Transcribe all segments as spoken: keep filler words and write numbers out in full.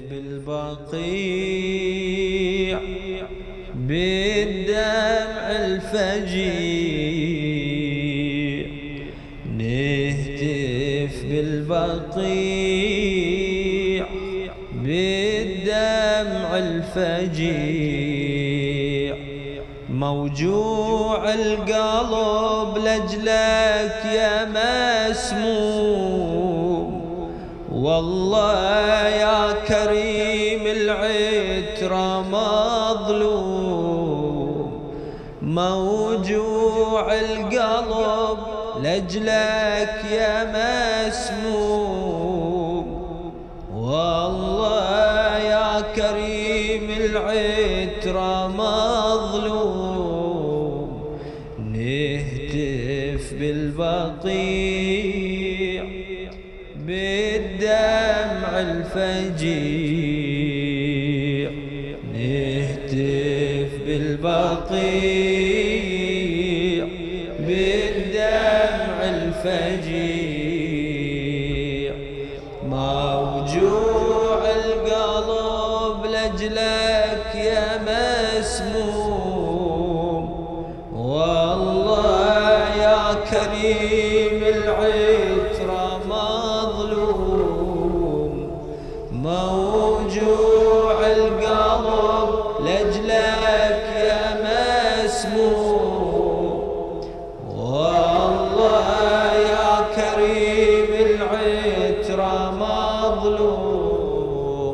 بالبقيع بالدمع الفجيع، نهتف بالبقيع بالدمع الفجيع، موجوع القلب لجلك يا مسموم، والله يا كريم العترة مظلوم، موجوع القلب لجلك يا مسموم، والله يا كريم العترة مظلوم، نهتف بالبقيع بالدمع الفجيع، نهتف بالبقيع بالدمع الفجيع، موجوع القلب لجلك يا مسموم، والله يا كريم العترة مظلوم، موجوع القلب لجلك يا مسموم، والله يا كريم العترة مظلوم،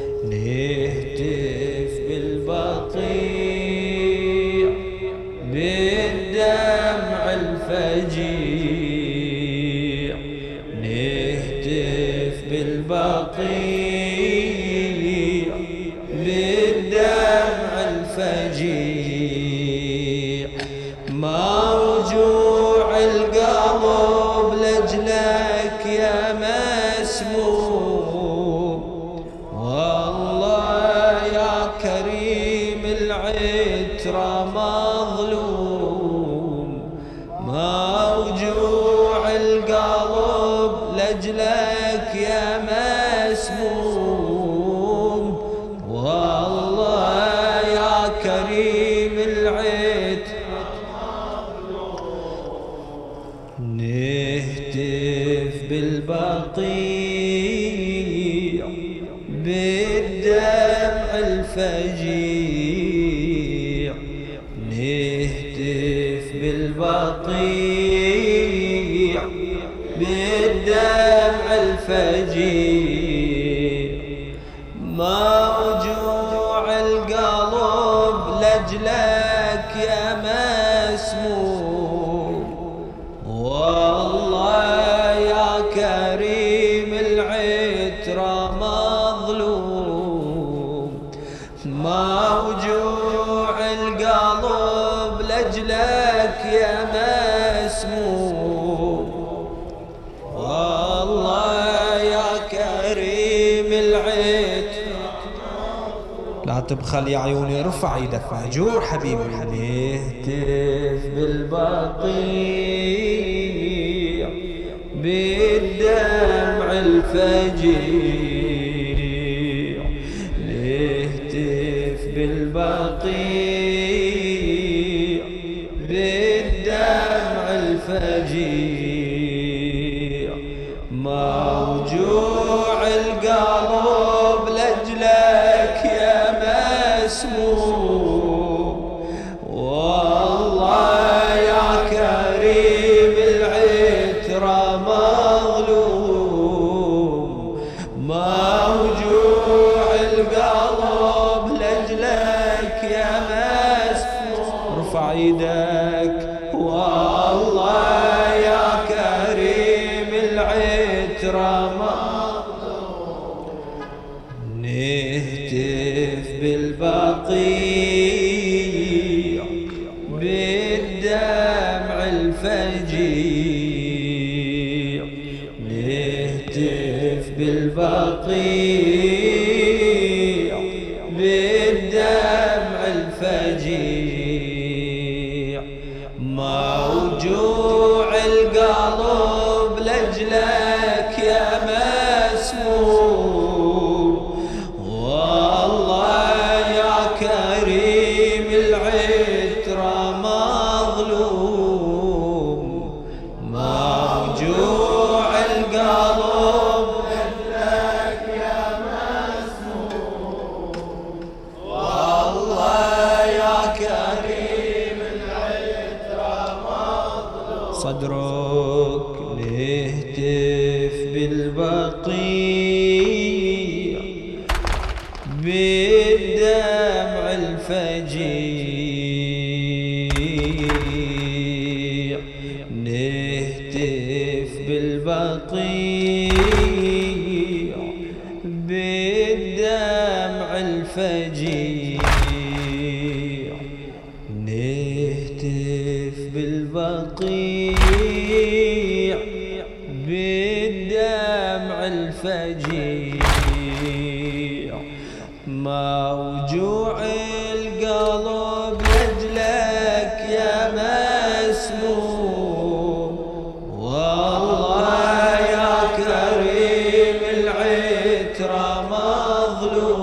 نهتف بالبقيع بالدمع الفجيع، نهتف بالبقيع بالدمع الفجيع، موجوع القلب لجلك يا مسموم، والله يا كريم العترة مظلوم، موجوع القلب لجلك يا مسموم، والله يا كريم العترة نهتف بالبقيع بالدمع الفجيع، نهتف بالبقيع بالدمع الفجيع، موجوع القلب لجلك يا مسموم، والله يا كريم العترة مظلوم، موجوع القلب لجلك يا مسموم، والله يا كريم العترة. لا تبخل يا عيوني، رفع ايدك مهجور حبيبي، نهتف بالبقيع بالدمع الفجيع، نهتف بالبقيع بالدمع الفجيع، موجوع القلب لجلك يا مسموم، والله يا كريم العترة مظلوم، موجوع القلب لجلك يا مسموم، ارفع ايدك، والله يا كريم العترة مظلوم، نهتف بالبقيع بالدمع الفجيع، نهتف بالبقيع بالدمع الفجيع، موجوع القلب لجلك يا مسموم، بالدمع الفجيع نهتف بالبقيع بالدمع الفجيع نهتف بالبقيع بالدمع الفجيع موجوع القلب لأجلك يا مسموم والله يا كريم العترة مظلوم